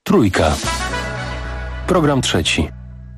Trójka. Program trzeci.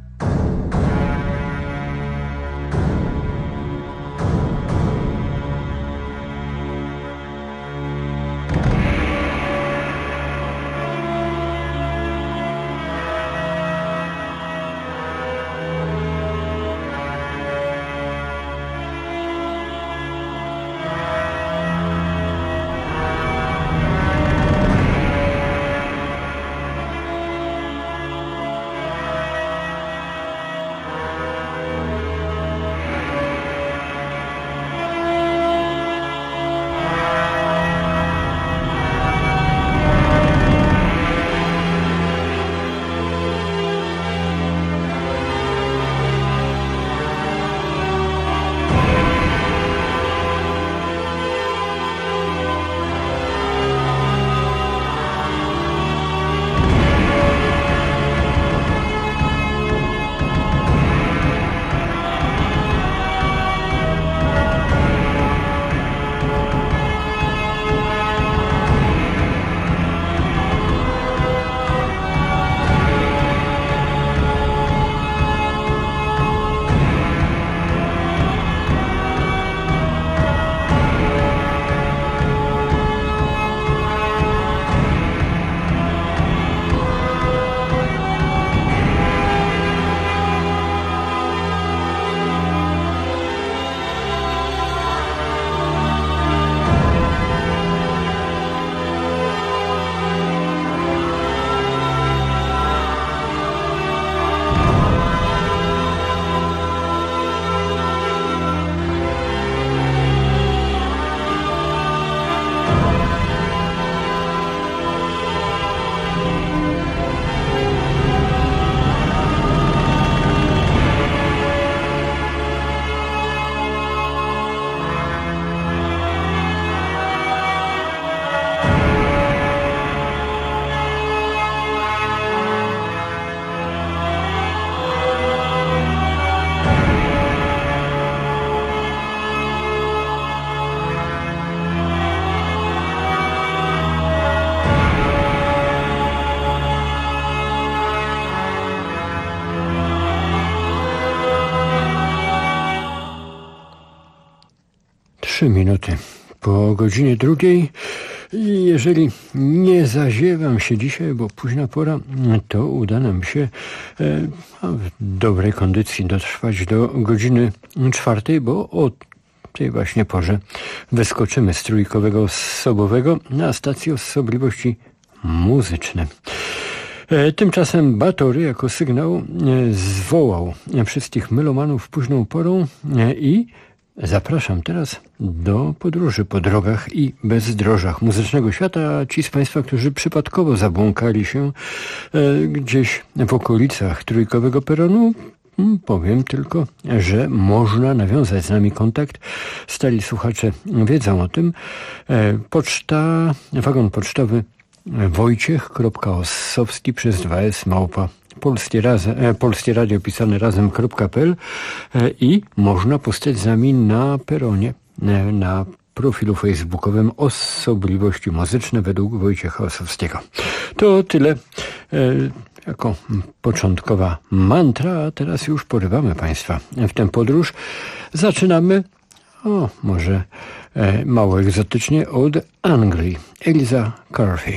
Minuty po godzinie 2. I jeżeli nie zaziewam się dzisiaj, bo późna pora, to uda nam się w dobrej kondycji dotrwać do godziny 4, bo o tej właśnie porze wyskoczymy z trójkowego sobowego na stację Osobliwości Muzyczne. Tymczasem Batory jako sygnał zwołał wszystkich melomanów późną porą i zapraszam teraz do podróży po drogach i bezdrożach muzycznego świata. Ci z Państwa, którzy przypadkowo zabłąkali się gdzieś w okolicach trójkowego peronu, powiem tylko, że można nawiązać z nami kontakt. Stali słuchacze wiedzą o tym. Wagon pocztowy wojciech.ossowski przez 2s małpa Polskie Radio pisane razem.pl i można postać z nami na peronie, na profilu facebookowym Osobliwości Muzyczne według Wojciecha Ossowskiego. To tyle jako początkowa mantra, a teraz już porywamy Państwa w tę podróż. Zaczynamy, może mało egzotycznie, od Anglii. Eliza Carthy.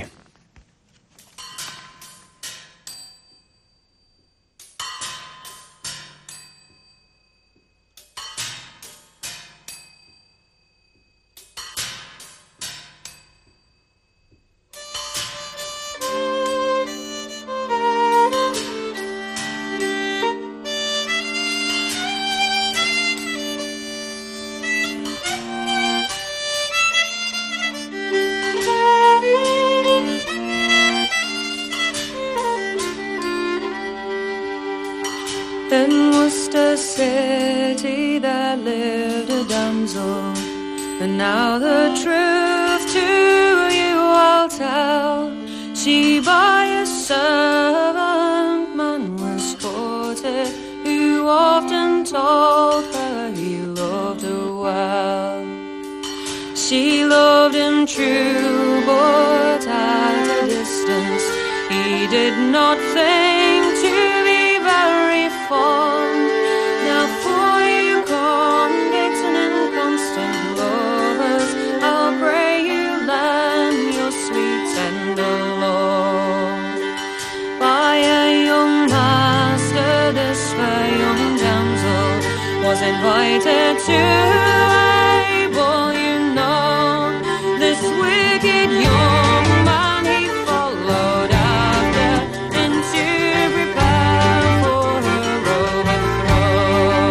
In Worcester city there lived a damsel, and now the truth to you I'll tell. She by a servant man was courted, who often told her he loved her well. She loved him true, but at a distance, He did not think to be very fond. Now for you convicts and inconstant lovers, I'll pray you learn your sweet tender love. By a young master, this fair young damsel was invited to a ball, you know. This wicked young man he followed after, and to prepare for her overthrow.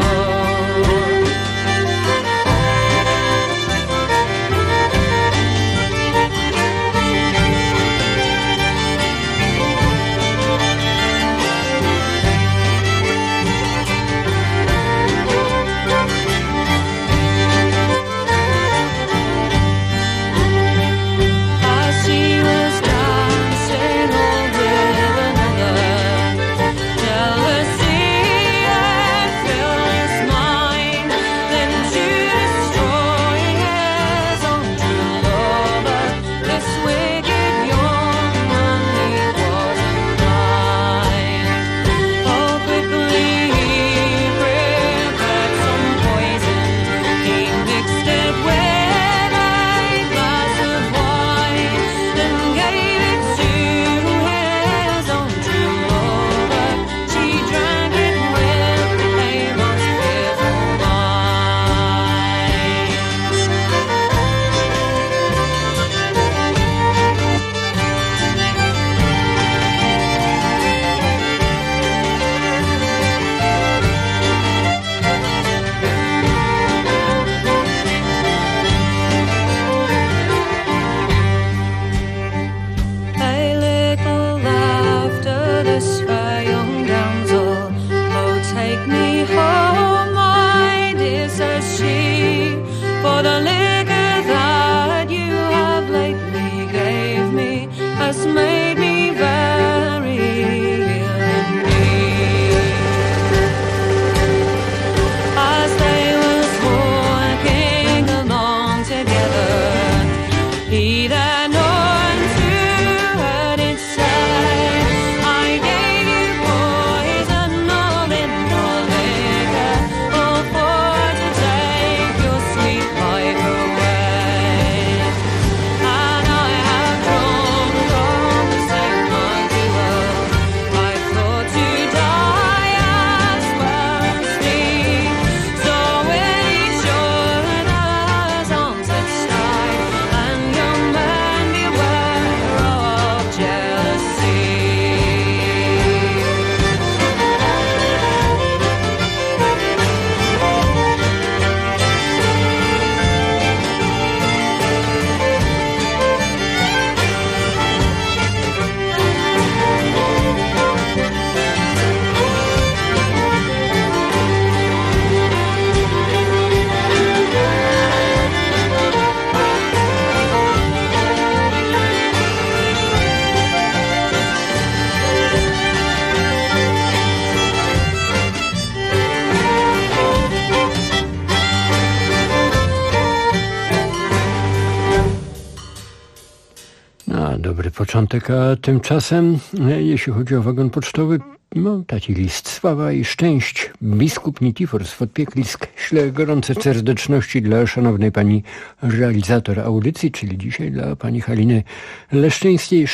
Dobry początek, a tymczasem, jeśli chodzi o wagon pocztowy, taki list. Sława i szczęść. Biskup Nitifor z Podpieklisk śle gorące serdeczności dla szanownej pani realizator audycji, czyli dzisiaj dla pani Haliny Leszczyńskiej,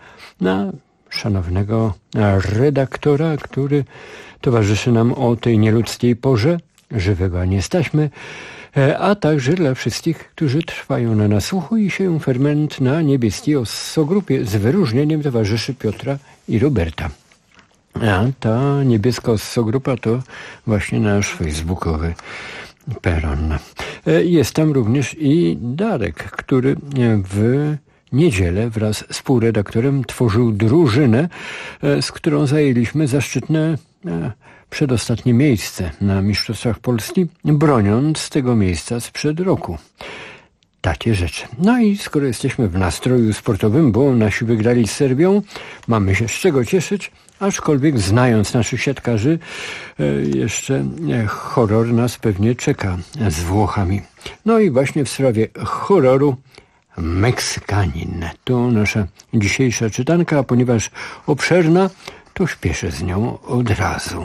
szanownego redaktora, który towarzyszy nam o tej nieludzkiej porze, żywego a nie staśmy, a także dla wszystkich, którzy trwają na nasłuchu i sieją ferment na niebieskiej ossogrupie z wyróżnieniem towarzyszy Piotra i Roberta. A ta niebieska ossogrupa to właśnie nasz facebookowy peron. Jest tam również i Darek, który w niedzielę wraz z współredaktorem tworzył drużynę, z którą zajęliśmy zaszczytne przedostatnie miejsce na Mistrzostwach Polski, broniąc tego miejsca sprzed roku. Takie rzeczy. No i skoro jesteśmy w nastroju sportowym, bo nasi wygrali z Serbią, mamy się z czego cieszyć, aczkolwiek znając naszych siatkarzy, jeszcze horror nas pewnie czeka z Włochami. No i właśnie w sprawie horroru Meksykanin. To nasza dzisiejsza czytanka, a ponieważ obszerna, to śpieszę z nią od razu.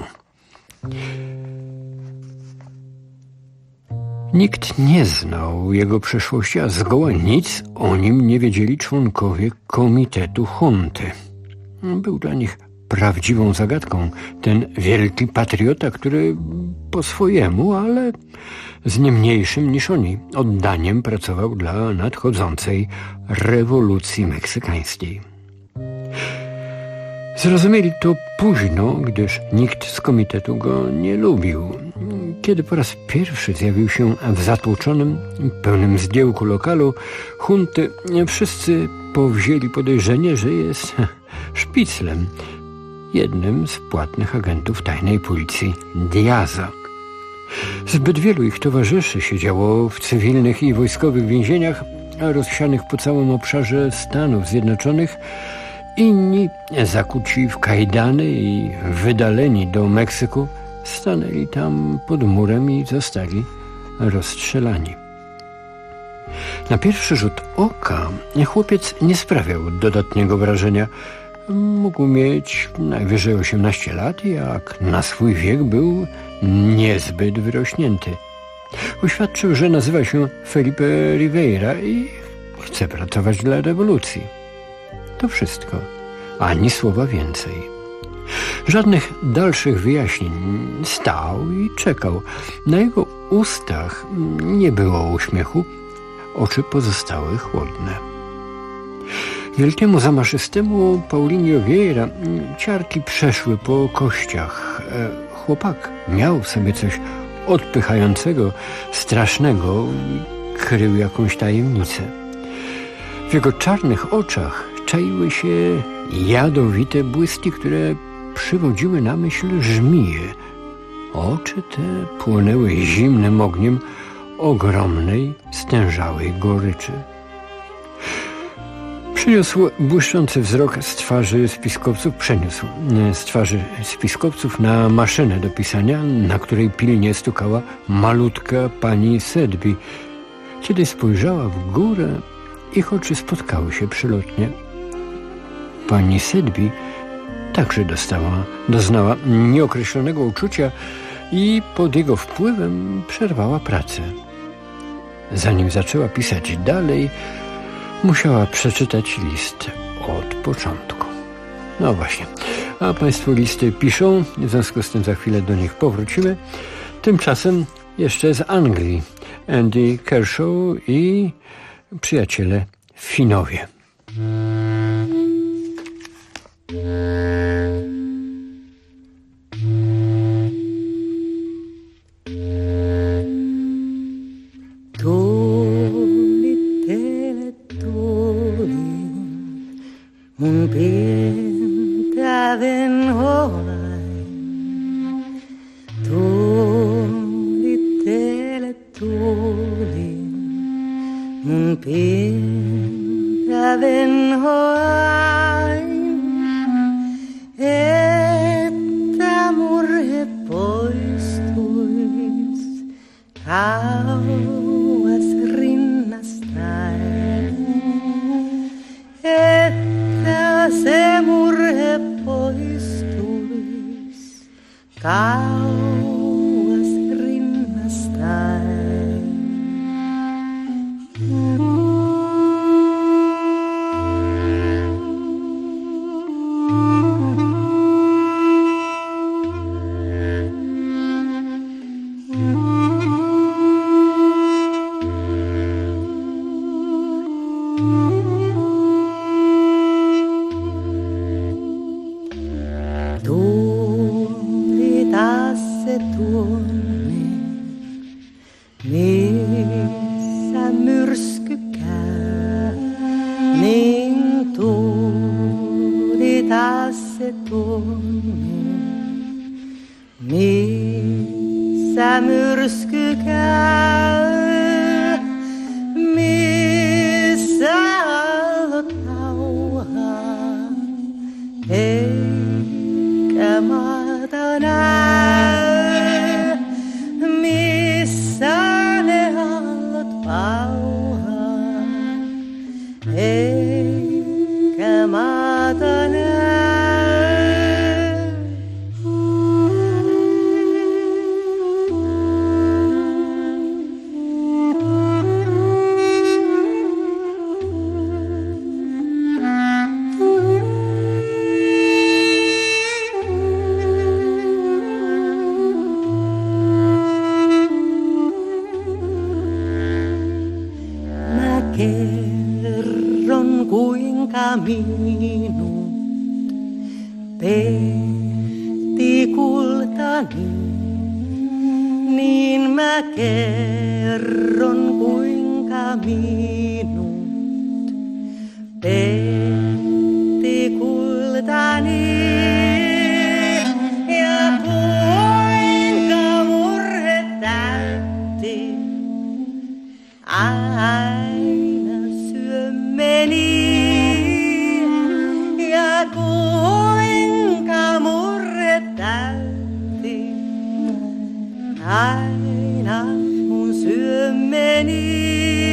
Nikt nie znał jego przeszłości, a zgoła nic o nim nie wiedzieli członkowie komitetu junty. Był dla nich prawdziwą zagadką ten wielki patriota, który po swojemu, ale z nie mniejszym niż oni oddaniem pracował dla nadchodzącej rewolucji meksykańskiej. Zrozumieli to późno, gdyż nikt z komitetu go nie lubił. Kiedy po raz pierwszy zjawił się w zatłoczonym, pełnym zgiełku lokalu junty, wszyscy powzięli podejrzenie, że jest szpiclem, jednym z płatnych agentów tajnej policji Diaza. Zbyt wielu ich towarzyszy siedziało w cywilnych i wojskowych więzieniach, rozsianych po całym obszarze Stanów Zjednoczonych. Inni, zakuci w kajdany i wydaleni do Meksyku, stanęli tam pod murem i zostali rozstrzelani. Na pierwszy rzut oka chłopiec nie sprawiał dodatniego wrażenia. Mógł mieć najwyżej 18 lat i jak na swój wiek był niezbyt wyrośnięty. Uświadczył, że nazywa się Felipe Rivera i chce pracować dla rewolucji. To wszystko, ani słowa więcej. Żadnych dalszych wyjaśnień. Stał i czekał. Na jego ustach nie było uśmiechu, oczy pozostały chłodne. Wielkiemu zamaszystemu Paulinho Vieira ciarki przeszły po kościach. Chłopak miał w sobie coś odpychającego, strasznego, krył jakąś tajemnicę. W jego czarnych oczach czaiły się jadowite błyski, które przywodziły na myśl żmije. Oczy te płonęły zimnym ogniem ogromnej, stężałej goryczy. Przeniósł błyszczący wzrok z twarzy spiskowców na maszynę do pisania, na której pilnie stukała malutka pani Sedby. Kiedy spojrzała w górę, ich oczy spotkały się przelotnie. Pani Sedby także doznała nieokreślonego uczucia i pod jego wpływem przerwała pracę. Zanim zaczęła pisać dalej, musiała przeczytać list od początku. No właśnie, a Państwo listy piszą, w związku z tym za chwilę do nich powrócimy. Tymczasem jeszcze z Anglii Andy Kershaw i przyjaciele Finowie. Mun pintaven horai tuli tele tuli mun pintaven horai että murhe poistuis kauas rinnastain. Se murhe poistuis kauas rinnastain. Missä myrsky käy, niin tuuli taas se tuonne. Missä myrsky käy, missä aallot nauhaa, eikä maata näy. Missä ne aallot pauhaa, minut petti kultani, niin mä kerron kuinka minut petti kultani. Ja kuinka murhe täytti aina syömmeni. Ja kuinka murhe täytti aina mun syömmeni.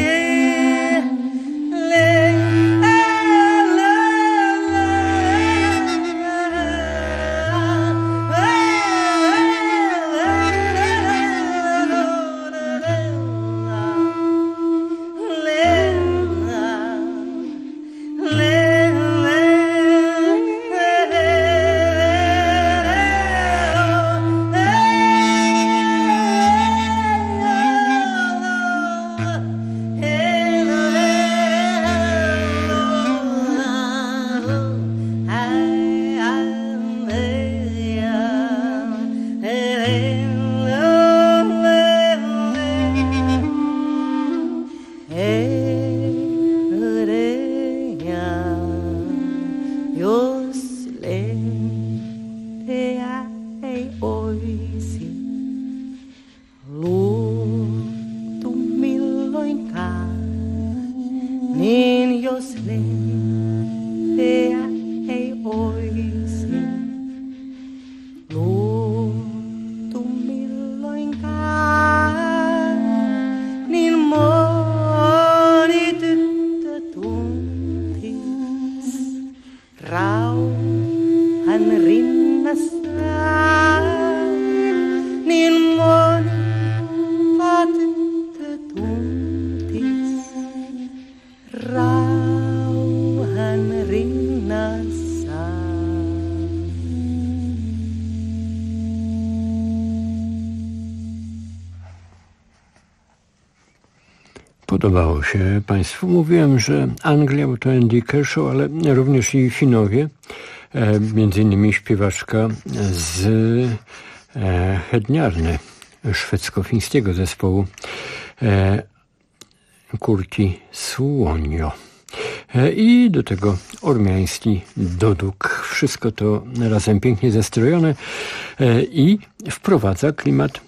Podobało się Państwu. Mówiłem, że Anglia to Andy Kershaw, ale również i Finowie. Między innymi śpiewaczka z Hedniarny, szwedzko-fińskiego zespołu Kurki Słonio. I do tego ormiański doduk. Wszystko to razem pięknie zestrojone i wprowadza klimat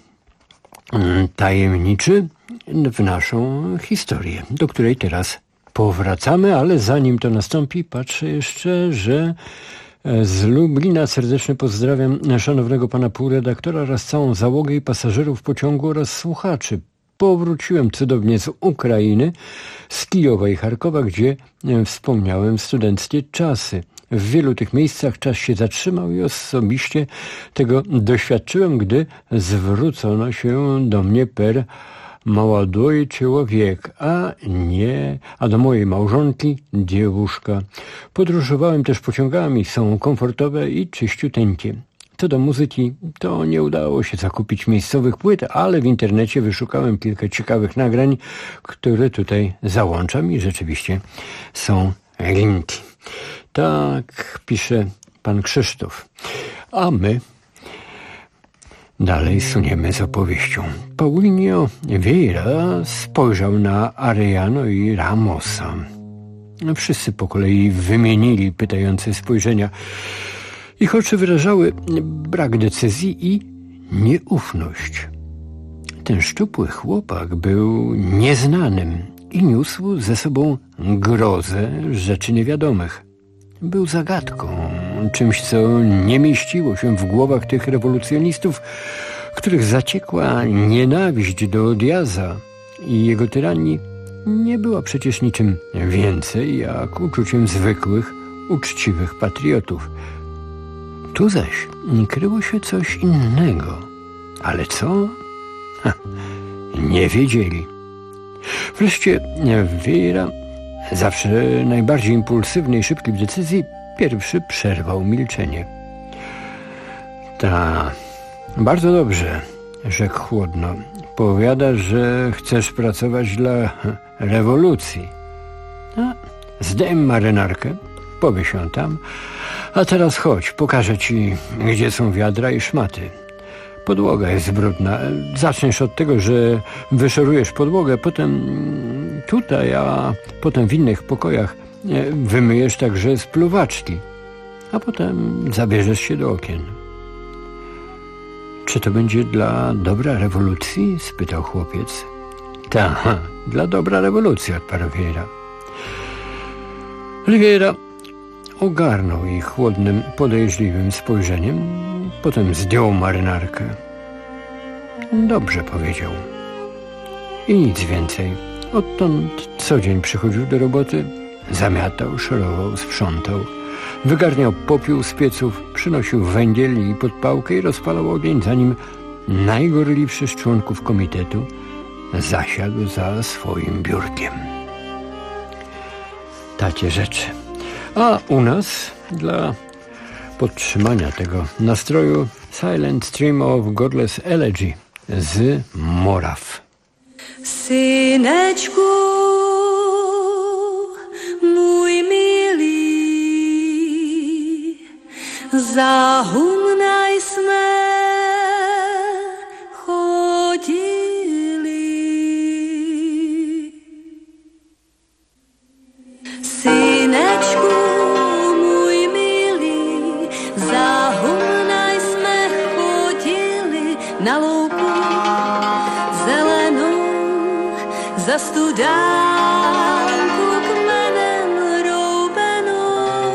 tajemniczy w naszą historię, do której teraz powracamy, ale zanim to nastąpi, patrzę jeszcze, że z Lublina serdecznie pozdrawiam szanownego pana półredaktora oraz całą załogę i pasażerów pociągu oraz słuchaczy. Powróciłem cudownie z Ukrainy, z Kijowa i Charkowa, gdzie wspomniałem studenckie czasy. W wielu tych miejscach czas się zatrzymał i osobiście tego doświadczyłem, gdy zwrócono się do mnie per молодой człowiek, a do mojej małżonki dziewuszka. Podróżowałem też pociągami, są komfortowe i czyściuteńkie. Co do muzyki, to nie udało się zakupić miejscowych płyt, ale w internecie wyszukałem kilka ciekawych nagrań, które tutaj załączam i rzeczywiście są linki. Tak pisze pan Krzysztof. A my dalej suniemy z opowieścią. Paulinho Vieira spojrzał na Arellano i Ramosa. Wszyscy po kolei wymienili pytające spojrzenia. Ich oczy wyrażały brak decyzji i nieufność. Ten szczupły chłopak był nieznanym i niósł ze sobą grozę rzeczy niewiadomych. Był zagadką, czymś, co nie mieściło się w głowach tych rewolucjonistów, których zaciekła nienawiść do Diaza i jego tyranii nie była przecież niczym więcej jak uczuciem zwykłych, uczciwych patriotów. Tu zaś kryło się coś innego. Ale co? Nie wiedzieli. Wreszcie Vieira, zawsze najbardziej impulsywny i szybki w decyzji, pierwszy przerwał milczenie. Bardzo dobrze, rzekł chłodno. Powiada, że chcesz pracować dla rewolucji. Zdejm marynarkę powiesz ją tam. A teraz chodź, pokażę ci, gdzie są wiadra i szmaty. Podłoga jest brudna. Zaczniesz od tego, że wyszorujesz podłogę, potem tutaj, a potem w innych pokojach wymyjesz także spluwaczki, a potem zabierzesz się do okien. Czy to będzie dla dobra rewolucji? Spytał chłopiec. Tak, dla dobra rewolucji, odparł Vieira. Vieira ogarnął ich chłodnym, podejrzliwym spojrzeniem, potem zdjął marynarkę. Dobrze, powiedział. I nic więcej. Odtąd co dzień przychodził do roboty, zamiatał, szorował, sprzątał, wygarniał popiół z pieców, przynosił węgiel i podpałkę i rozpalał ogień, zanim najgorliwszy z członków komitetu zasiadł za swoim biurkiem. Takie rzeczy. A u nas dla podtrzymania tego nastroju Silent Stream of Godless Elegy z Moraw. Syneczku mój mili, za humnaj sme chodzili. Syneczku mój mili, za humnaj sme chodzili na louku zelenou, za studánku kmenem roubenou.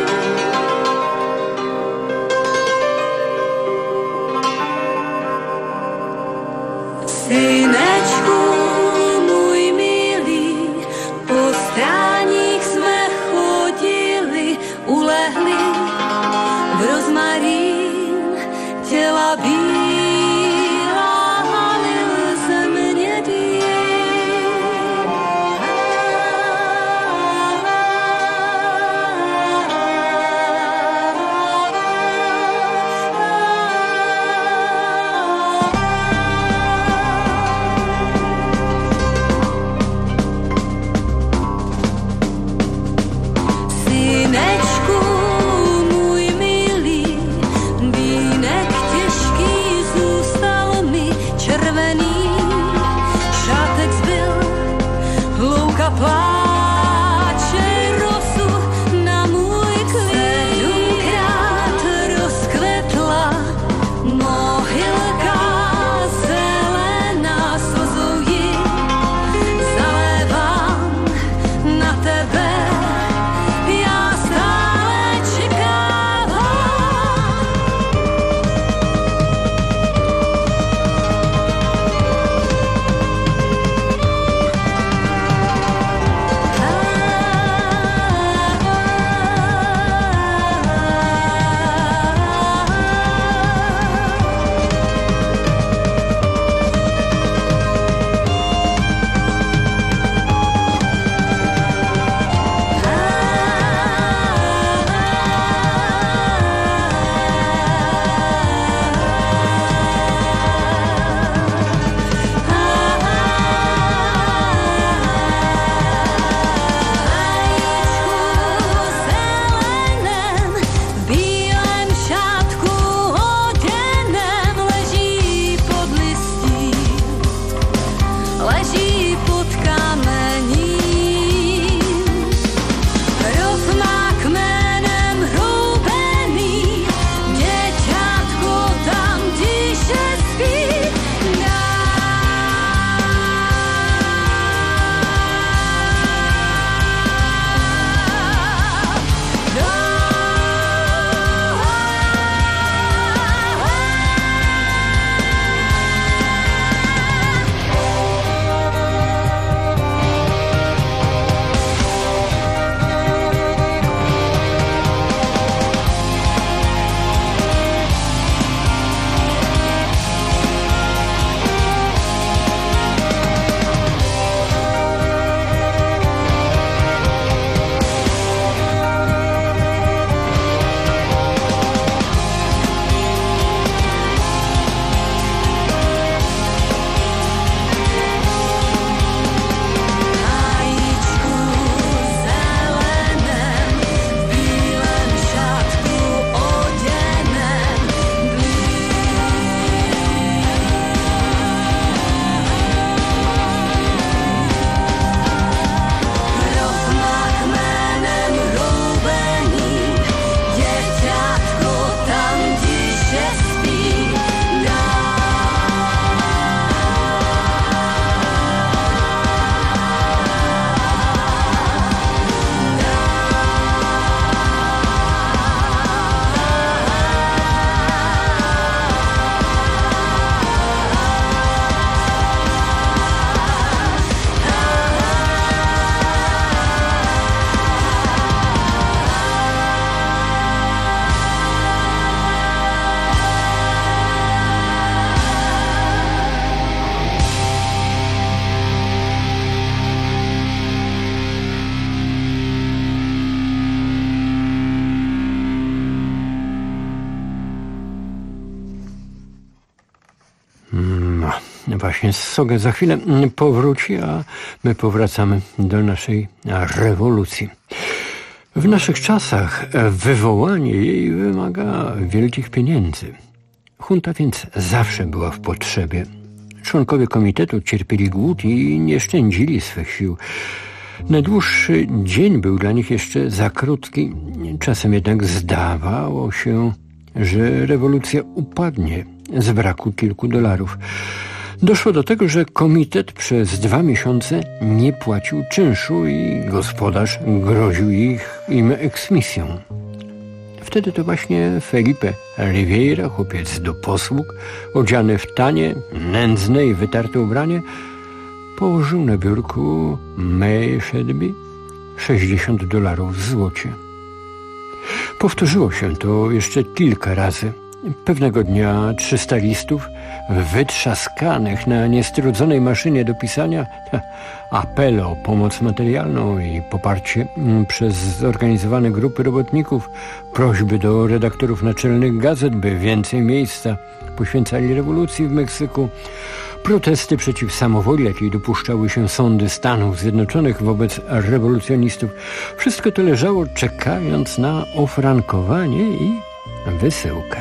Synečku můj milý, po stráních jsme chodili, ulehli v rozmarín těla bílá a lil ze mě dým. właśnie Sogę za chwilę powróci, a my powracamy do naszej rewolucji. W naszych czasach wywołanie jej wymaga wielkich pieniędzy. Junta więc zawsze była w potrzebie. Członkowie komitetu cierpieli głód i nie szczędzili swych sił. Najdłuższy dzień był dla nich jeszcze za krótki. Czasem jednak zdawało się, że rewolucja upadnie z braku kilku dolarów. Doszło do tego, że komitet przez 2 miesiące nie płacił czynszu i gospodarz groził im eksmisją. Wtedy to właśnie Felipe Riviera, chłopiec do posług, odziany w tanie, nędzne i wytarte ubranie, położył na biurku May Sedby $60 w złocie. Powtórzyło się to jeszcze kilka razy. Pewnego dnia 300 listów wytrzaskanych na niestrudzonej maszynie do pisania, apele o pomoc materialną i poparcie przez zorganizowane grupy robotników, prośby do redaktorów naczelnych gazet, by więcej miejsca poświęcali rewolucji w Meksyku, protesty przeciw samowoli, jakiej dopuszczały się sądy Stanów Zjednoczonych wobec rewolucjonistów. Wszystko to leżało czekając na ofrankowanie i wysyłkę.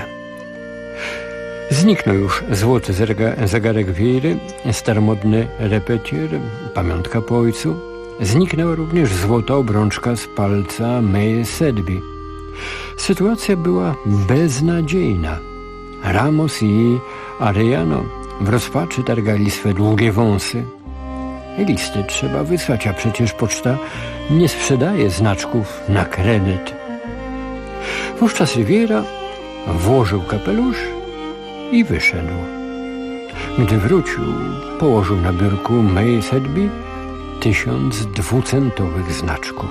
Zniknął już złoty zegarek Vieiry, staromodny repetier, pamiątka po ojcu. Zniknęła również złota obrączka z palca May Sedby. Sytuacja była beznadziejna. Ramos i Arellano w rozpaczy targali swe długie wąsy. Listy trzeba wysłać, a przecież poczta nie sprzedaje znaczków na kredyt. Wówczas Riviera włożył kapelusz i wyszedł. Gdy wrócił, położył na biurku May Sedby 1000 dwucentowych znaczków.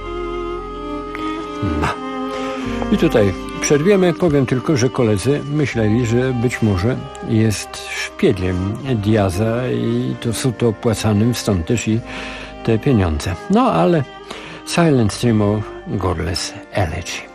No. I tutaj przerwiemy. Powiem tylko, że koledzy myśleli, że być może jest szpiegiem Diaza i to suto opłacanym, stąd też i te pieniądze. No ale Silent Stream of Godless Elegy.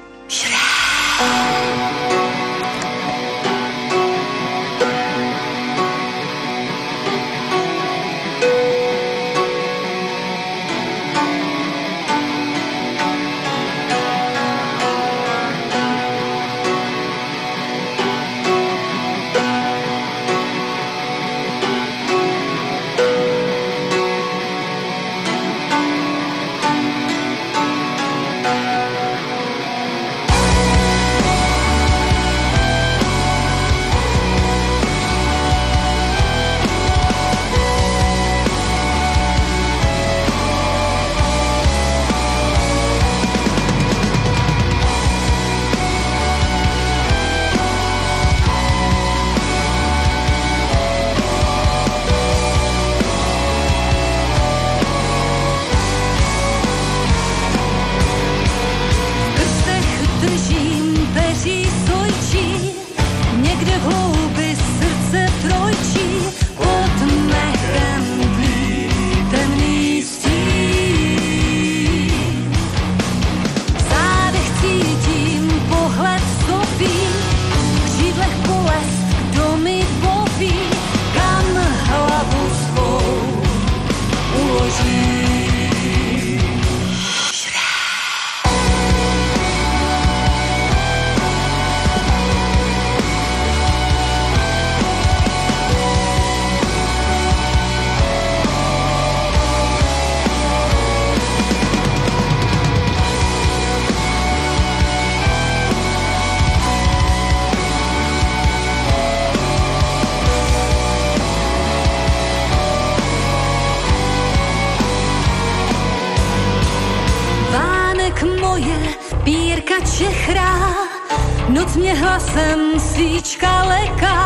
Noc mě hlasem svíčka leká,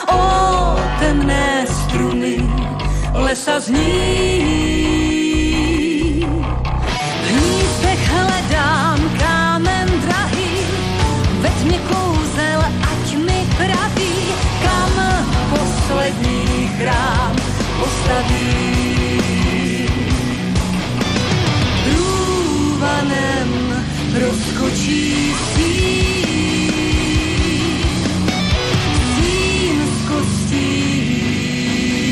o temné struny lesa zní. V hnízdech hledám kámen drahý, ve tmě kouzel, ať mi praví, kam poslední chrám postaví. Průvanem rozkočí stín z kostí.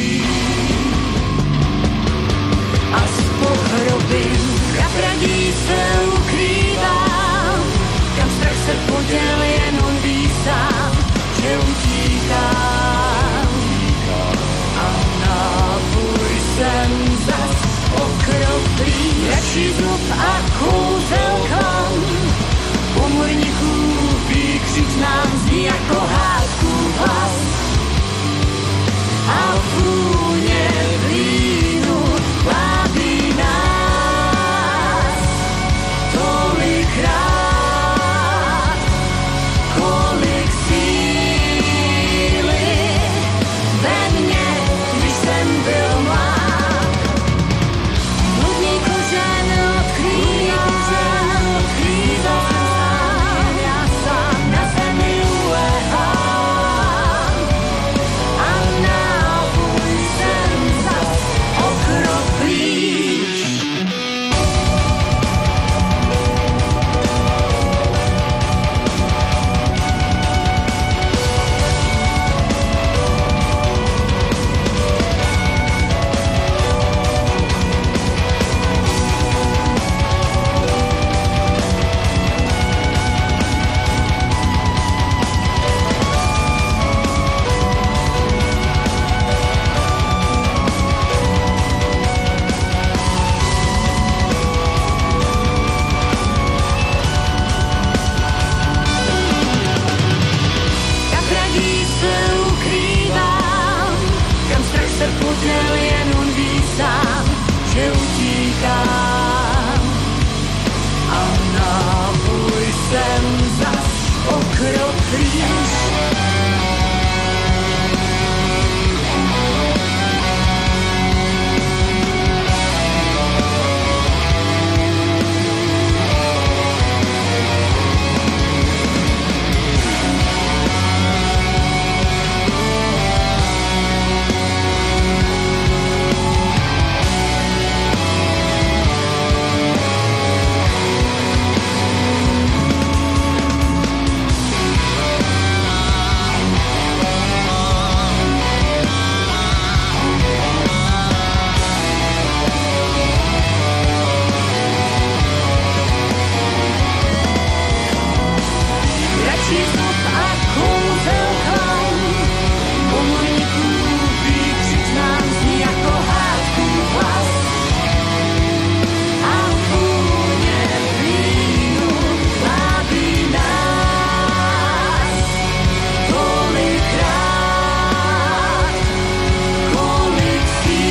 płynie w linu lavina. Tolik lat, kolik síly ve mně, když jsem byl mlád. Bludný kořen odkrývám, já sám na zemi ulehám a nápůj jsem zas o krok blíž. Jak radí se ukrývám, kam strach se poděl, jen on ví sám, že utíkám. A nápůj jsem zas o krok blíž. Radši zub a kouzel klaun, pomorníků výkřik znám zní jako hádků hlas. A vůně vínu lábí nás tolikrát, kolik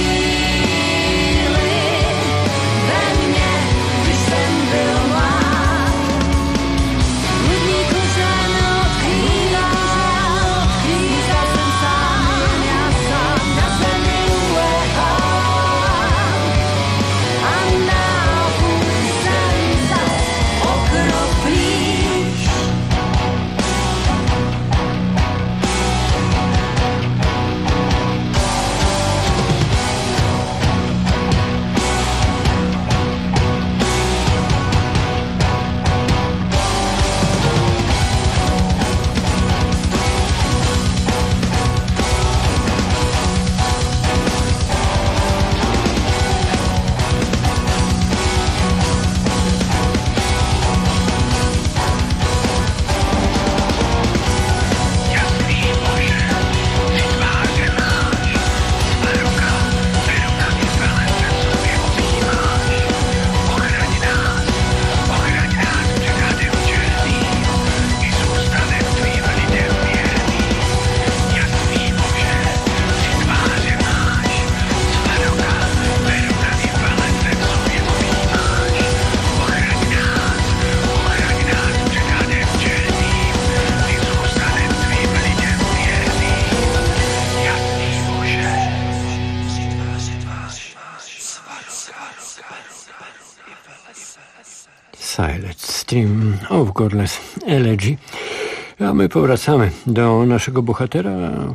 síly ve mně, když jsem byl mlád. Bludný kořen odkrývám, jsem sám, já sám na zemi ulehám a nápůj jsem zas o krok blíž. Silent Stream of Godless Elegy. A my powracamy do naszego bohatera,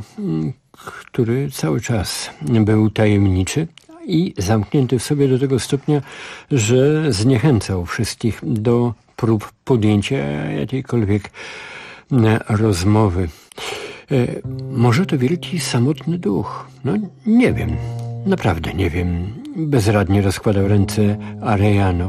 który cały czas był tajemniczy i zamknięty w sobie do tego stopnia, że zniechęcał wszystkich do prób podjęcia jakiejkolwiek rozmowy. Może to wielki, samotny duch? No nie wiem, naprawdę nie wiem. Bezradnie rozkładał ręce Arellano.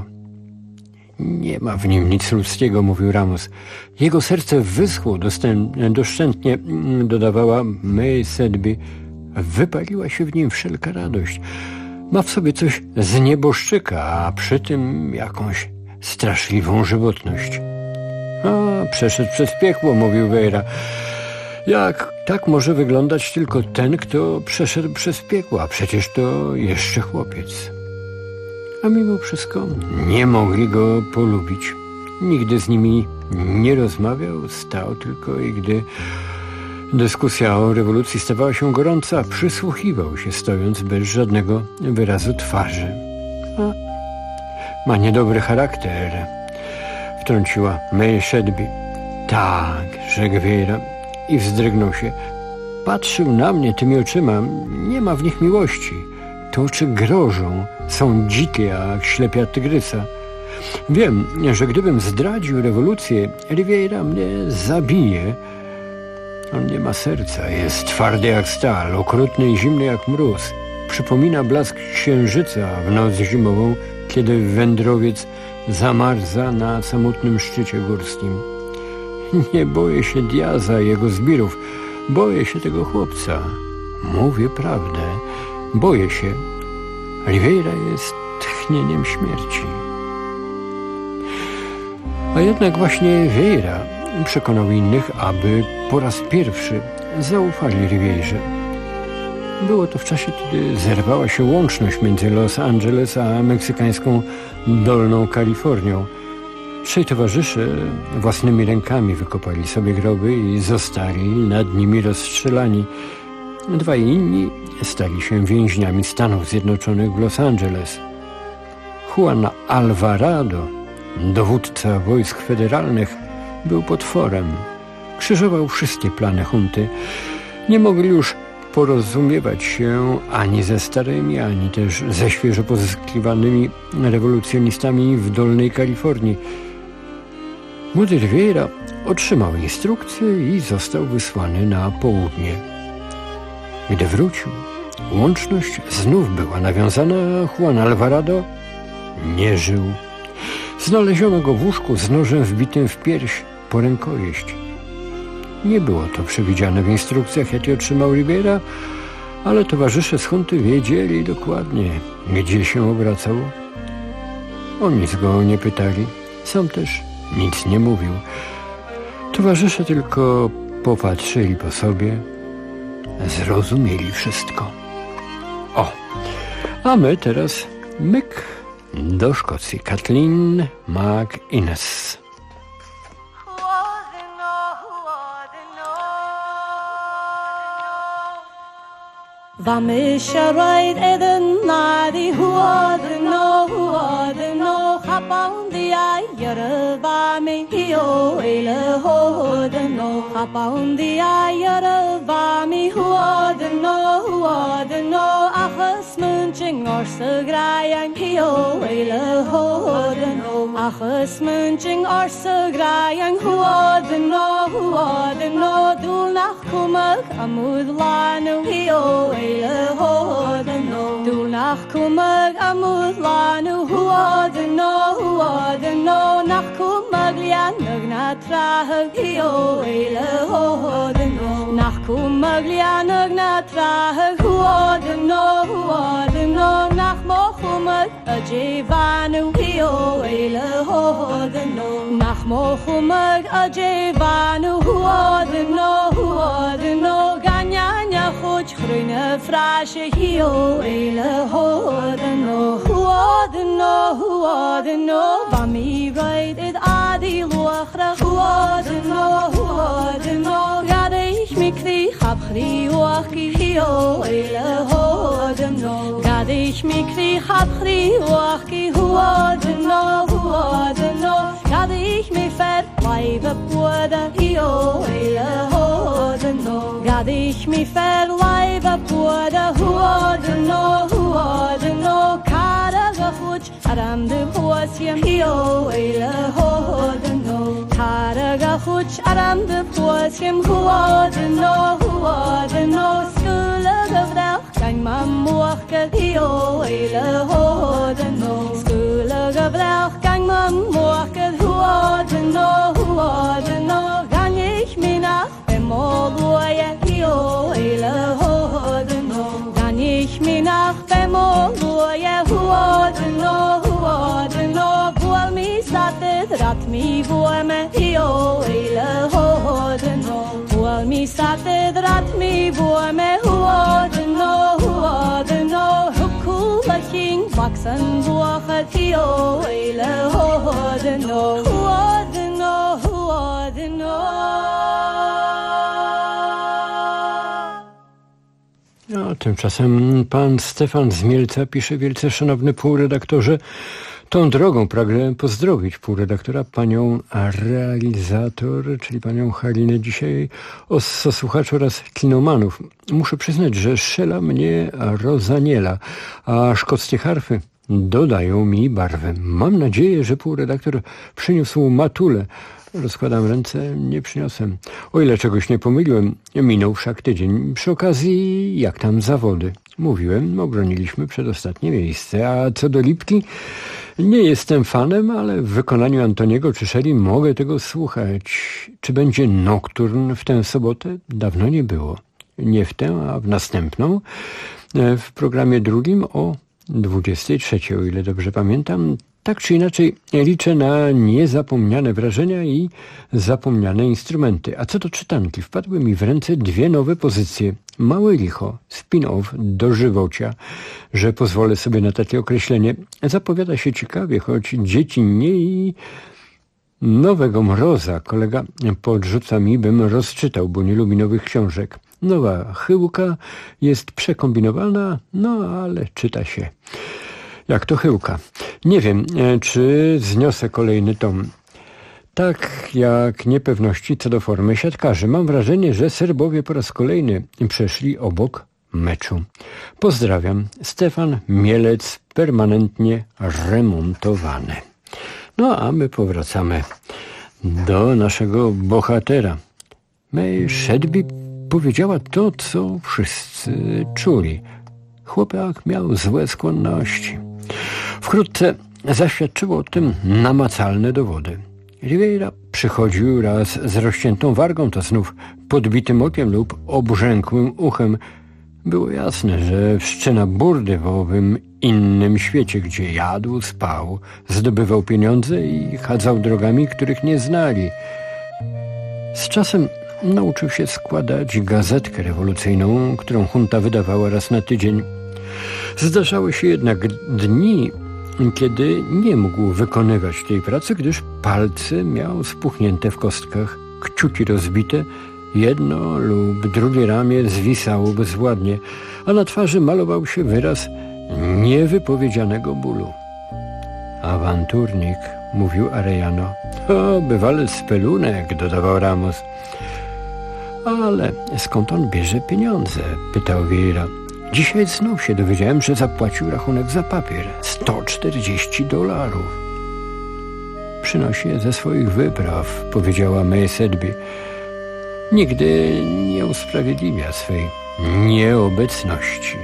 Nie ma w nim nic ludzkiego, mówił Ramos. Jego serce wyschło doszczętnie, dodawała May Sedby. Wypaliła się w nim wszelka radość. Ma w sobie coś z nieboszczyka, a przy tym jakąś straszliwą żywotność. A, przeszedł przez piekło, mówił Vieira. Jak tak może wyglądać tylko ten, kto przeszedł przez piekło, a przecież to jeszcze chłopiec. A mimo wszystko nie mogli go polubić. Nigdy z nimi nie rozmawiał, stał tylko i gdy dyskusja o rewolucji stawała się gorąca, przysłuchiwał się, stojąc bez żadnego wyrazu twarzy. Ma niedobry charakter, wtrąciła May Shedby. Tak, rzekł Vieira i wzdrygnął się. Patrzył na mnie tymi oczyma, nie ma w nich miłości. Te oczy grożą, są dzikie jak ślepia tygrysa. Wiem, że gdybym zdradził rewolucję, Riviera mnie zabije. On nie ma serca, jest twardy jak stal, okrutny i zimny jak mróz. Przypomina blask księżyca w noc zimową, kiedy wędrowiec zamarza na samotnym szczycie górskim. Nie boję się Diaza i jego zbirów, boję się tego chłopca. Mówię prawdę, boję się. Riviera jest tchnieniem śmierci. A jednak właśnie Vieira przekonał innych, aby po raz pierwszy zaufali Rivierze. Było to w czasie, kiedy zerwała się łączność między Los Angeles a meksykańską Dolną Kalifornią. 3 towarzysze własnymi rękami wykopali sobie groby i zostali nad nimi rozstrzelani. 2 inni stali się więźniami Stanów Zjednoczonych w Los Angeles. Juan Alvarado, dowódca wojsk federalnych, był potworem. Krzyżował wszystkie plany hunty. Nie mogli już porozumiewać się ani ze starymi, ani też ze świeżo pozyskiwanymi rewolucjonistami w Dolnej Kalifornii. Młody Riviera otrzymał instrukcje i został wysłany na południe. Gdy wrócił, łączność znów była nawiązana, a Juan Alvarado nie żył. Znaleziono go w łóżku z nożem wbitym w pierś po rękojeść. Nie było to przewidziane w instrukcjach, jakie otrzymał Riviera, ale towarzysze z hunty wiedzieli dokładnie, gdzie się obracał. O nic go nie pytali, sam też nic nie mówił. Towarzysze tylko popatrzyli po sobie, zrozumieli wszystko. O, a my teraz myk do Szkocji. Kathleen McInnes. Va misha right eden nadi huad no khapaundi ay yarva me hiyo ele hod no khapaundi ay yarva me huad no achas munching or sagrayan hiyo ele hod no achas munching or sagrayan huad no dul nach kumak amud lanu hiyo Du nach kumag amud lanu huadno nach kumag lian na trahag hiyo ele hodno nach kumag lian na trahag huadno nach mochumag ajevanu hiyo ele hodno nach mochumag ajevanu huadno ganyanya khoj khruine frashe hiyo ele hodno va mi right it adi lochra hodno gade ich mi kri hab khri och hiyo ele hodno gade ich mi kri hab khri och hodno gade ich mi fer live puda hiyo ele hodno gade ich mi fer live puda hodno kara gafuch aram de poasim hiyo ele hodno kara gafuch aram de poasim hodno skula gavda kan mamuach ka hiyo ele hodno skula gavda kan mamuach ka hodno gan ich mi nach bemoboya hiyo ele hodno gan ich mi nach bemoboya hodno vol mi satet rat mi vorme hiyo ele hodno vol mi mi sate drat mi boy me huodeno hukula king waxen bogatio ele huodeno A tymczasem pan Stefan z Mielca pisze: wielce szanowny półredaktorze, tą drogą pragnę pozdrowić półredaktora, panią realizator, czyli panią Halinę dzisiaj, słuchaczy oraz kinomanów. Muszę przyznać, że szela mnie Rozaniela, a szkockie harfy dodają mi barwę. Mam nadzieję, że półredaktor przyniósł matulę. Rozkładam ręce, nie przyniosłem. O ile czegoś nie pomyliłem, minął wszak tydzień. Przy okazji, jak tam zawody? Mówiłem, obroniliśmy przedostatnie miejsce. A co do Lipki, nie jestem fanem, ale w wykonaniu Antoniego czy Shelley mogę tego słuchać. Czy będzie nokturn w tę sobotę? Dawno nie było. Nie w tę, a w następną. W programie drugim o 23, o ile dobrze pamiętam. Tak czy inaczej liczę na niezapomniane wrażenia i zapomniane instrumenty. A co do czytanki, wpadły mi w ręce dwie nowe pozycje. Małe licho, spin-off do żywocia, że pozwolę sobie na takie określenie. Zapowiada się ciekawie, choć dziecinnie, i nowego Mroza kolega podrzuca mi, bym rozczytał, bo nie lubi nowych książek. Nowa Chyłka jest przekombinowana, no ale czyta się. Jak to Chyłka. Nie wiem, czy zniosę kolejny tom. Tak jak niepewności co do formy siatkarzy. Mam wrażenie, że Serbowie po raz kolejny przeszli obok meczu. Pozdrawiam. Stefan Mielec, permanentnie remontowany. No a my powracamy do naszego bohatera. May Sedby powiedziała to, co wszyscy czuli. Chłopak miał złe skłonności. Wkrótce zaświadczyło o tym namacalne dowody. Rivera przychodził raz z rozciętą wargą, to znów podbitym okiem lub obrzękłym uchem. Było jasne, że wszczyna burdy w owym innym świecie, gdzie jadł, spał, zdobywał pieniądze i chadzał drogami, których nie znali. Z czasem nauczył się składać gazetkę rewolucyjną, którą junta wydawała raz na tydzień. Zdarzały się jednak dni, kiedy nie mógł wykonywać tej pracy, gdyż palce miał spuchnięte w kostkach, kciuki rozbite, jedno lub drugie ramię zwisało bezwładnie, a na twarzy malował się wyraz niewypowiedzianego bólu. Awanturnik, mówił Arellano. O, bywalec z pelunek, dodawał Ramos. Ale skąd on bierze pieniądze? Pytał Vieira. Dzisiaj znów się dowiedziałem, że zapłacił rachunek za papier. $140. Przynosi je ze swoich wypraw, powiedziała May Sedby. Nigdy nie usprawiedliwia swej nieobecności.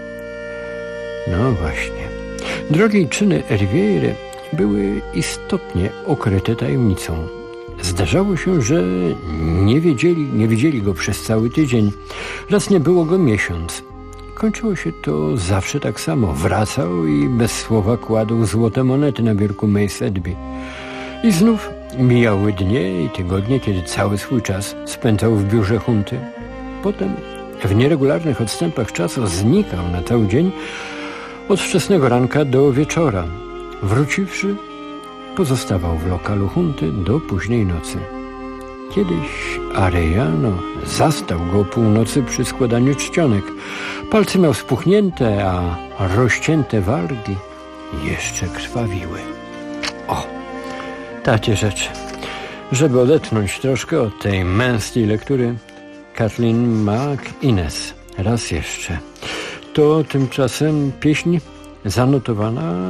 No właśnie. Drogi i czyny Riviery były istotnie okryte tajemnicą. Zdarzało się, że nie widzieli go przez cały tydzień. Raz nie było go miesiąc. Kończyło się to zawsze tak samo. Wracał i bez słowa kładł złote monety na biurku May Sedby. I znów mijały dnie i tygodnie, kiedy cały swój czas spędzał w biurze junty. Potem w nieregularnych odstępach czasu znikał na cały dzień od wczesnego ranka do wieczora. Wróciwszy, pozostawał w lokalu junty do późnej nocy. Kiedyś Arellano zastał go o północy przy składaniu czcionek. Palce miał spuchnięte, a rozcięte wargi jeszcze krwawiły. O, takie rzeczy. Żeby odetchnąć troszkę od tej męskiej lektury, Kathleen McInnes. Raz jeszcze. To tymczasem pieśń zanotowana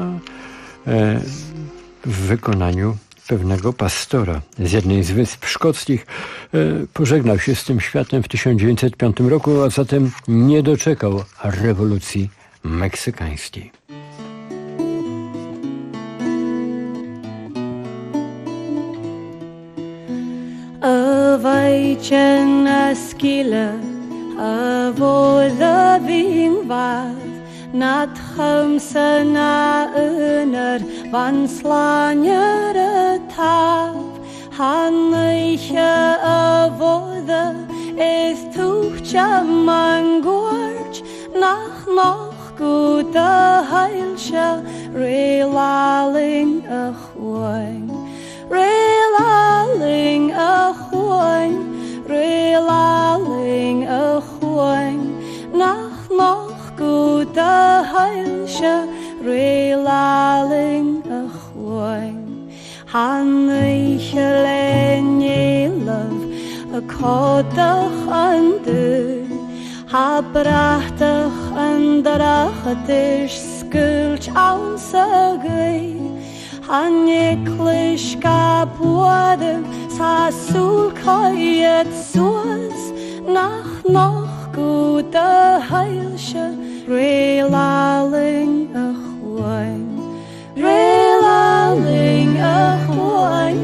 w wykonaniu pewnego pastora z jednej z wysp szkockich. Pożegnał się z tym światem w 1905 roku, a zatem nie doczekał rewolucji meksykańskiej. Weitjen skille, wolle wingwaaf, nat chumse na uner, van slanjere taaf, hanneige vodde, es tuchtja man gorge nach noch gute heilsche relaling a chwain relaling a chwain relaling a chwain nach noch gute heilsche relaling a chwain han ich lenje love a kodach under ha brachtach andrachtisch skulch ansagay han eklish kapuade sa sul kayet suas nach noch gute heilsche relaling a chwain relaling a chwain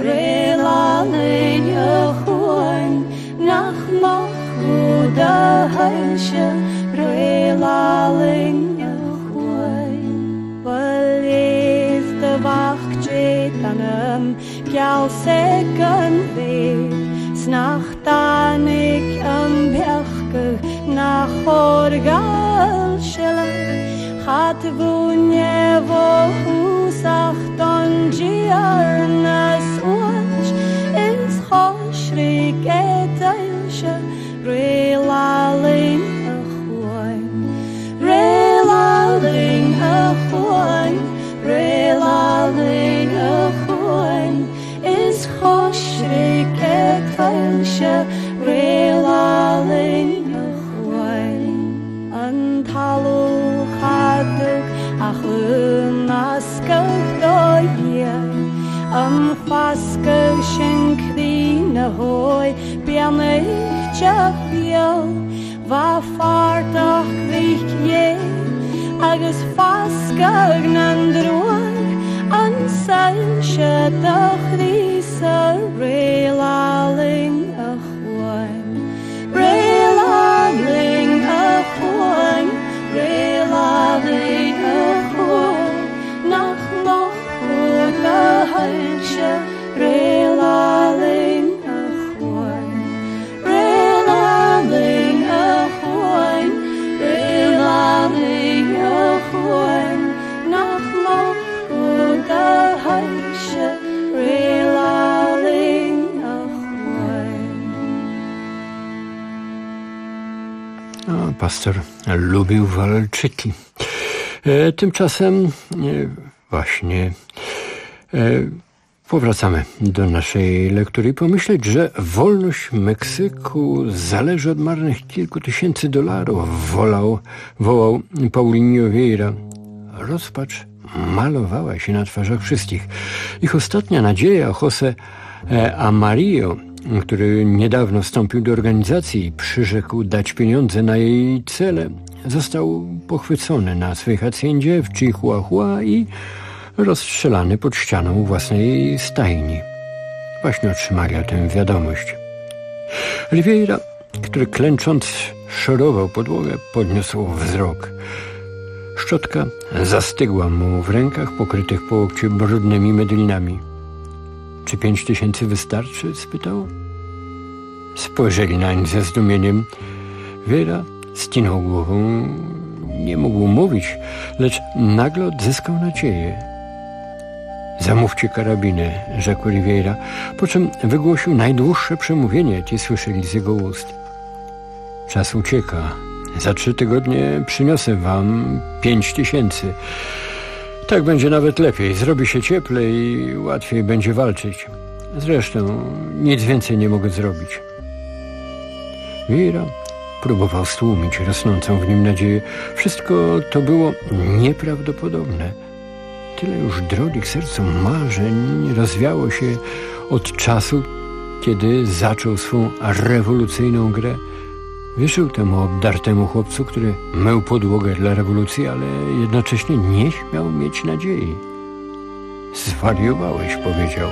relaling a chwain nach noch gute heilsche relaling a chwain wel is de wachtje tanem gjal segen weg snacht an ik am berge nach orgal schelle hat wunje wo husacht on giarnas uach is hoschrik etelsche relaling a chwain relaling a chwain relaling a chwain is hoschrik etelsche relaling a chwain antalu ach naskach doye am faskach schenkline hoy bierne chapio va fartach kvich je agus faskach nandrog an salsche doch risa relaling a chwain relaling a chwain relaling a chwain nach noch gute heilsche relaling a chwain relaling a chwain relaling a chwain nach noch gute heilsche relaling a chwain. A pastor lubił walczyki. Tymczasem właśnie powracamy do naszej lektury i pomyśleć, że wolność Meksyku zależy od marnych kilku tysięcy dolarów, wołał Paulinho Vieira. Rozpacz malowała się na twarzach wszystkich. Ich ostatnia nadzieja, José Amarillo, który niedawno wstąpił do organizacji i przyrzekł dać pieniądze na jej cele, został pochwycony na swej hacjendzie w Chihuahua i rozstrzelany pod ścianą własnej stajni. Właśnie otrzymali o tym wiadomość. Rivera, który klęcząc szorował podłogę, podniósł wzrok. Szczotka zastygła mu w rękach pokrytych po łokcie brudnymi medlinami. Czy 5000 wystarczy? Spytał. Spojrzeli nań ze zdumieniem. Vera skinął głową. Nie mógł mówić, lecz nagle odzyskał nadzieję. Zamówcie karabiny, rzekł Rivera, po czym wygłosił najdłuższe przemówienie, jakie słyszeli z jego ust. Czas ucieka. Za 3 tygodnie przyniosę wam 5000. Tak będzie nawet lepiej. Zrobi się cieplej i łatwiej będzie walczyć. Zresztą nic więcej nie mogę zrobić. Vieira próbował stłumić rosnącą w nim nadzieję. Wszystko to było nieprawdopodobne. Tyle już drogich sercu marzeń rozwiało się od czasu, kiedy zaczął swą rewolucyjną grę. Wierzył temu obdartemu chłopcu, który mył podłogę dla rewolucji, ale jednocześnie nie śmiał mieć nadziei. Zwariowałeś, powiedział.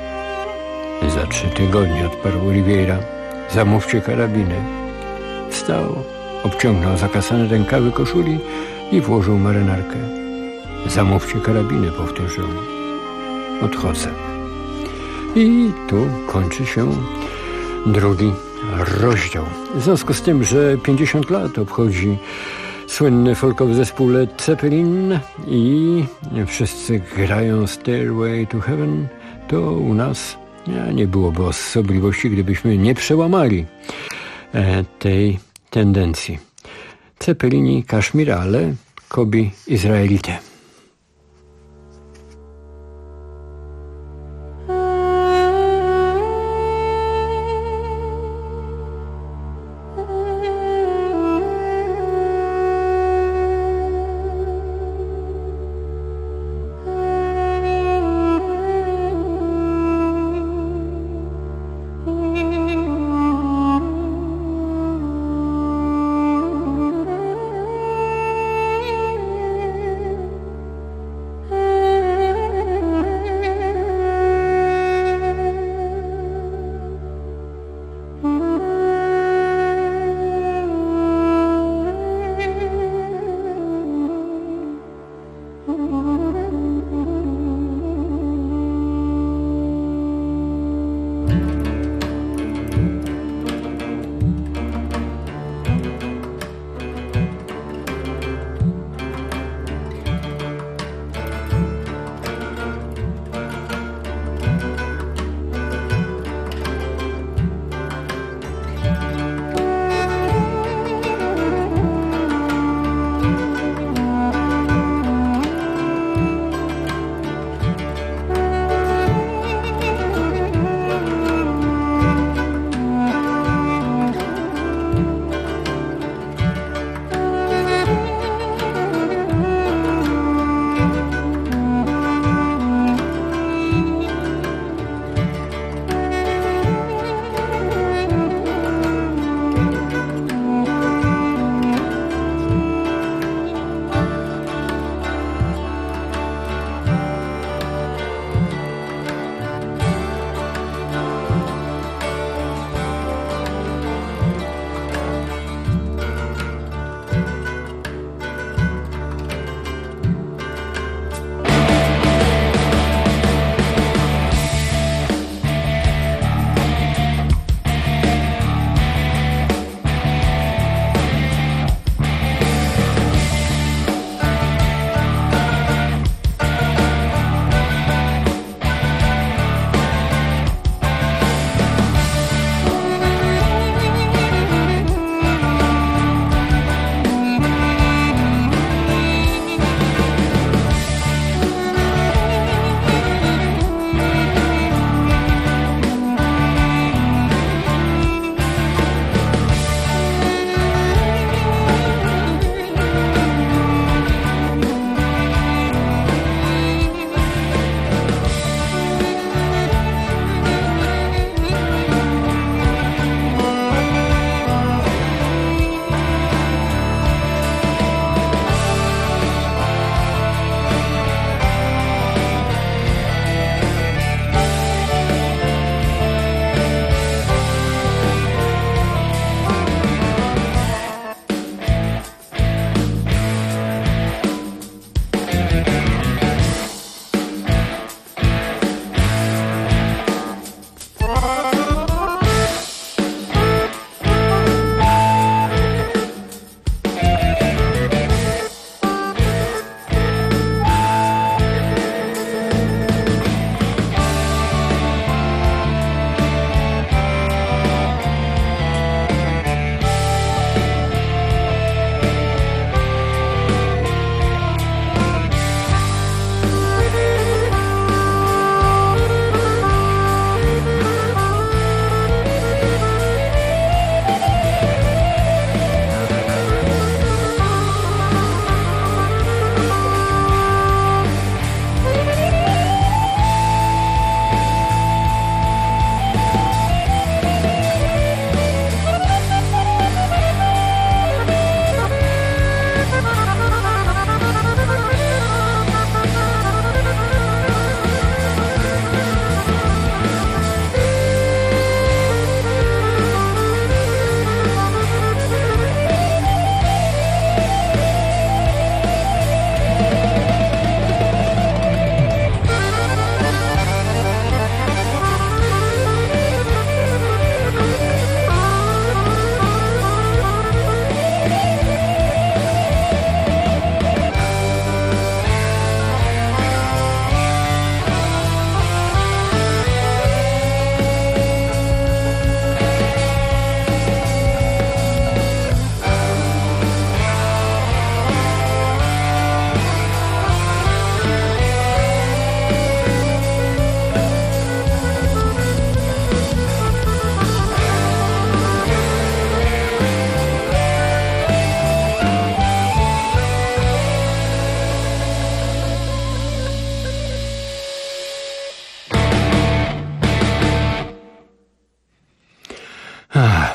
Za 3 tygodnie, odparł Rivera. Zamówcie karabiny. Wstał, obciągnął zakasane rękawy koszuli i włożył marynarkę. Zamówcie karabiny, powtórzył. Odchodzę. I tu kończy się drugi rozdział. W związku z tym, że 50 lat obchodzi słynny folkowy zespół Led Zeppelin i wszyscy grają Stairway to Heaven, to u nas nie byłoby osobliwości, gdybyśmy nie przełamali tej tendencji. Zeppelini Kaszmir, ale Kobi Izraelite.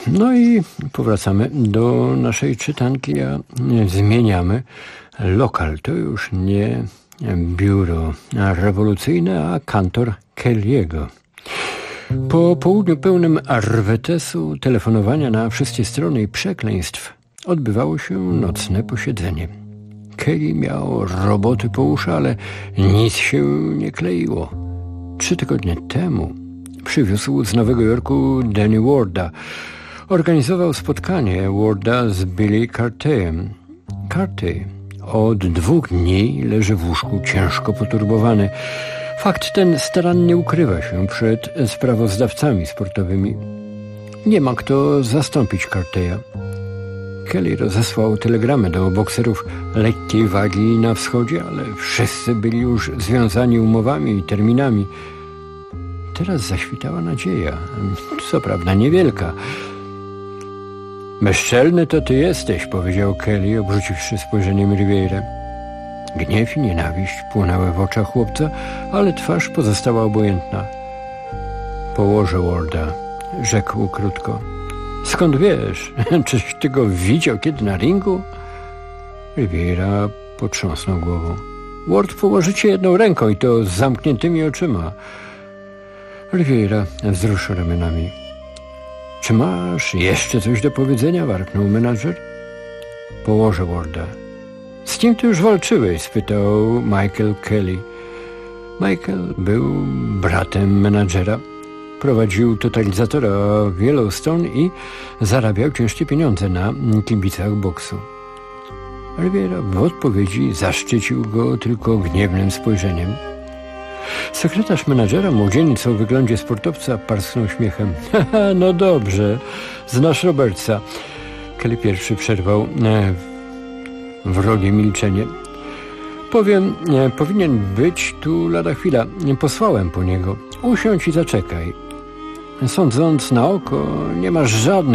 No i powracamy do naszej czytanki, a zmieniamy lokal. To już nie biuro rewolucyjne, a kantor Kelly'ego. Po południu pełnym arwetesu, telefonowania na wszystkie strony i przekleństw odbywało się nocne posiedzenie. Kelly miał roboty po uszy, ale nic się nie kleiło. 3 tygodnie temu przywiózł z Nowego Jorku Danny Warda. Organizował spotkanie Warda z Billy Carteyem. Cartey od 2 dni leży w łóżku ciężko poturbowany. Fakt ten starannie ukrywa się przed sprawozdawcami sportowymi. Nie ma kto zastąpić Carteya. Kelly rozesłał telegramę do bokserów lekkiej wagi na wschodzie, ale wszyscy byli już związani umowami i terminami. Teraz zaświtała nadzieja, co prawda niewielka. Bezczelny to ty jesteś, powiedział Kelly, obrzuciwszy spojrzeniem Rivierę. Gniew i nienawiść płonęły w oczach chłopca, ale twarz pozostała obojętna. Położę Warda, rzekł krótko. Skąd wiesz? Czyś ty go widział kiedy na ringu? Riviera potrząsnął głową. Ward położy cię jedną ręką i to z zamkniętymi oczyma. Riviera wzruszył ramionami. Czy masz jeszcze coś do powiedzenia? Warknął menadżer. Położę Warda. Z kim ty już walczyłeś? Spytał Michael Kelly. Michael był bratem menadżera. Prowadził totalizatora w Yellowstone i zarabiał ciężkie pieniądze na kibicach boksu. Riviera w odpowiedzi zaszczycił go tylko gniewnym spojrzeniem. Sekretarz menadżera, młodzieniec o wyglądzie sportowca, parsknął śmiechem. No dobrze, znasz Robertsa. Kelly pierwszy przerwał wrogie milczenie. Powiem, powinien być tu lada chwila. Posłałem po niego. Usiądź i zaczekaj. Sądząc na oko, nie masz żadnych